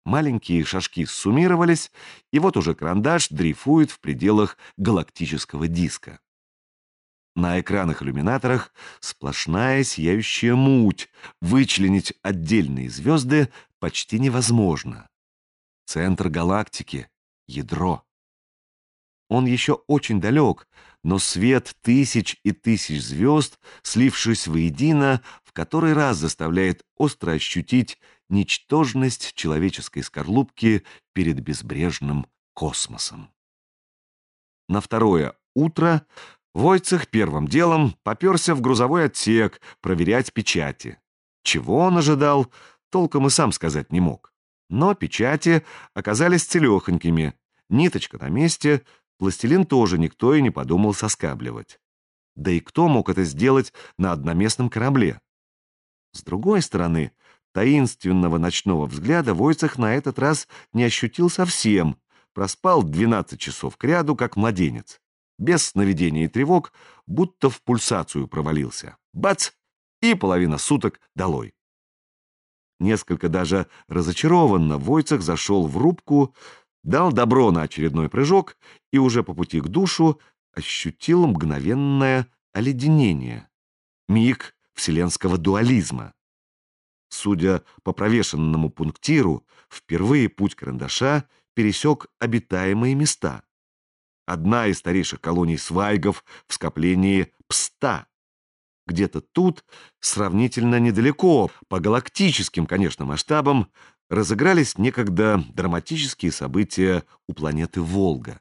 Маленькие шажки суммировались, и вот уже карандаш дрейфует в пределах галактического диска. На экранах-иллюминаторах сплошная сияющая муть, вычленить отдельные звезды почти невозможно. Центр галактики — ядро. Он еще очень далек, но свет тысяч и тысяч звезд, слившись воедино, в который раз заставляет остро ощутить ничтожность человеческой скорлупки перед безбрежным космосом. На второе утро Войцех первым делом попёрся в грузовой отсек проверять печати. Чего он ожидал, толком и сам сказать не мог. Но печати оказались целехонькими, ниточка на месте, пластилин тоже никто и не подумал соскабливать. Да и кто мог это сделать на одноместном корабле? С другой стороны, таинственного ночного взгляда Войцех на этот раз не ощутил совсем, проспал 12 часов кряду, как младенец. Без сновидений и тревог, будто в пульсацию провалился. Бац! И половина суток долой. Несколько даже разочарованно Войцех зашел в рубку, дал добро на очередной прыжок и уже по пути к душу ощутил мгновенное оледенение. Миг вселенского дуализма. Судя по провешенному пунктиру, впервые путь карандаша пересек обитаемые места. Одна из старейших колоний свайгов в скоплении Пста. Где-то тут, сравнительно недалеко, по галактическим, конечно, масштабам, разыгрались некогда драматические события у планеты Волга.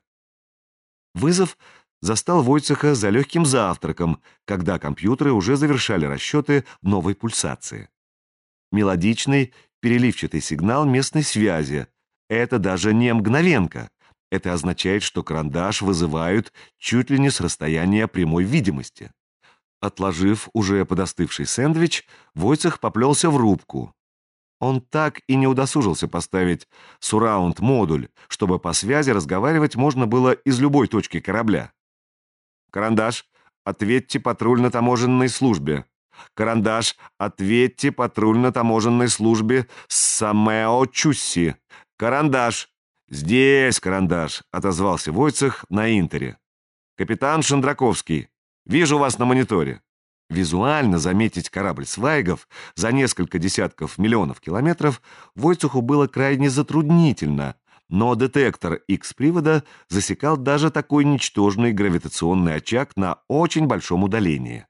Вызов застал Войцеха за легким завтраком, когда компьютеры уже завершали расчеты новой пульсации. Мелодичный, переливчатый сигнал местной связи. Это даже не мгновенка. Это означает, что карандаш вызывают чуть ли не с расстояния прямой видимости. Отложив уже подостывший сэндвич, Войцех поплелся в рубку. Он так и не удосужился поставить сурраунд-модуль, чтобы по связи разговаривать можно было из любой точки корабля. «Карандаш, ответьте патрульно-таможенной службе. Карандаш, ответьте патрульно-таможенной службе Самео Чусси. Карандаш!» «Здесь, карандаш!» — отозвался Войцех на интере. «Капитан Шандраковский, вижу вас на мониторе». Визуально заметить корабль свайгов за несколько десятков миллионов километров Войцеху было крайне затруднительно, но детектор X-привода засекал даже такой ничтожный гравитационный очаг на очень большом удалении.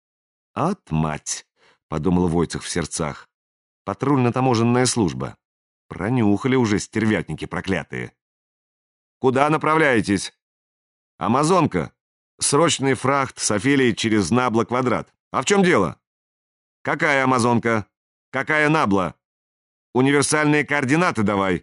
«От мать!» — подумал Войцех в сердцах. «Патрульно-таможенная служба. Пронюхали уже стервятники проклятые». «Куда направляетесь?» «Амазонка. Срочный фрахт с Офелией через Набла-Квадрат. А в чем дело?» «Какая Амазонка? Какая Набла? Универсальные координаты давай».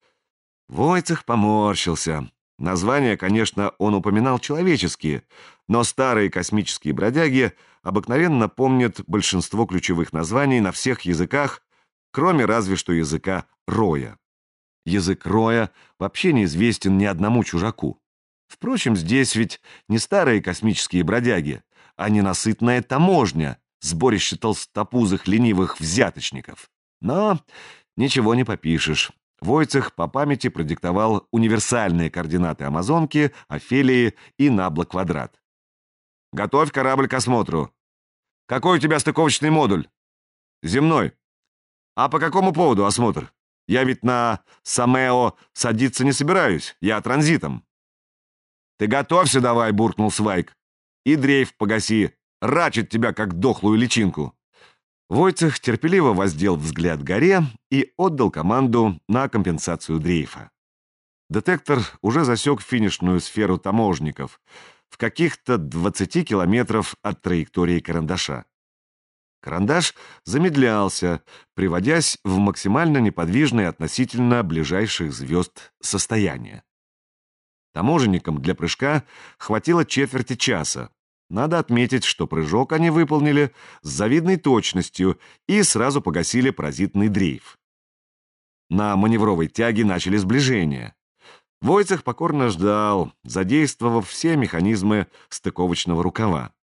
Войцех поморщился. Названия, конечно, он упоминал человеческие, но старые космические бродяги обыкновенно помнят большинство ключевых названий на всех языках, кроме разве что языка Роя. Язык Роя вообще неизвестен ни одному чужаку. Впрочем, здесь ведь не старые космические бродяги, а ненасытная таможня, сборище толстопузых ленивых взяточников. Но ничего не попишешь. Войцех по памяти продиктовал универсальные координаты Амазонки, Офелии и Набла-Квадрат. «Готовь корабль к осмотру». «Какой у тебя стыковочный модуль?» «Земной». «А по какому поводу осмотр? Я ведь на Самео садиться не собираюсь, я транзитом». «Ты готовься давай», — буркнул Свайк. «И дрейф погаси, рачит тебя, как дохлую личинку». Войцех терпеливо воздел взгляд к горе и отдал команду на компенсацию дрейфа. Детектор уже засек финишную сферу таможников в каких-то 20 километров от траектории карандаша. Карандаш замедлялся, приводясь в максимально неподвижное относительно ближайших звезд состояние. Таможенникам для прыжка хватило четверти часа. Надо отметить, что прыжок они выполнили с завидной точностью и сразу погасили паразитный дрейф. На маневровой тяге начали сближение. Войцех покорно ждал, задействовав все механизмы стыковочного рукава.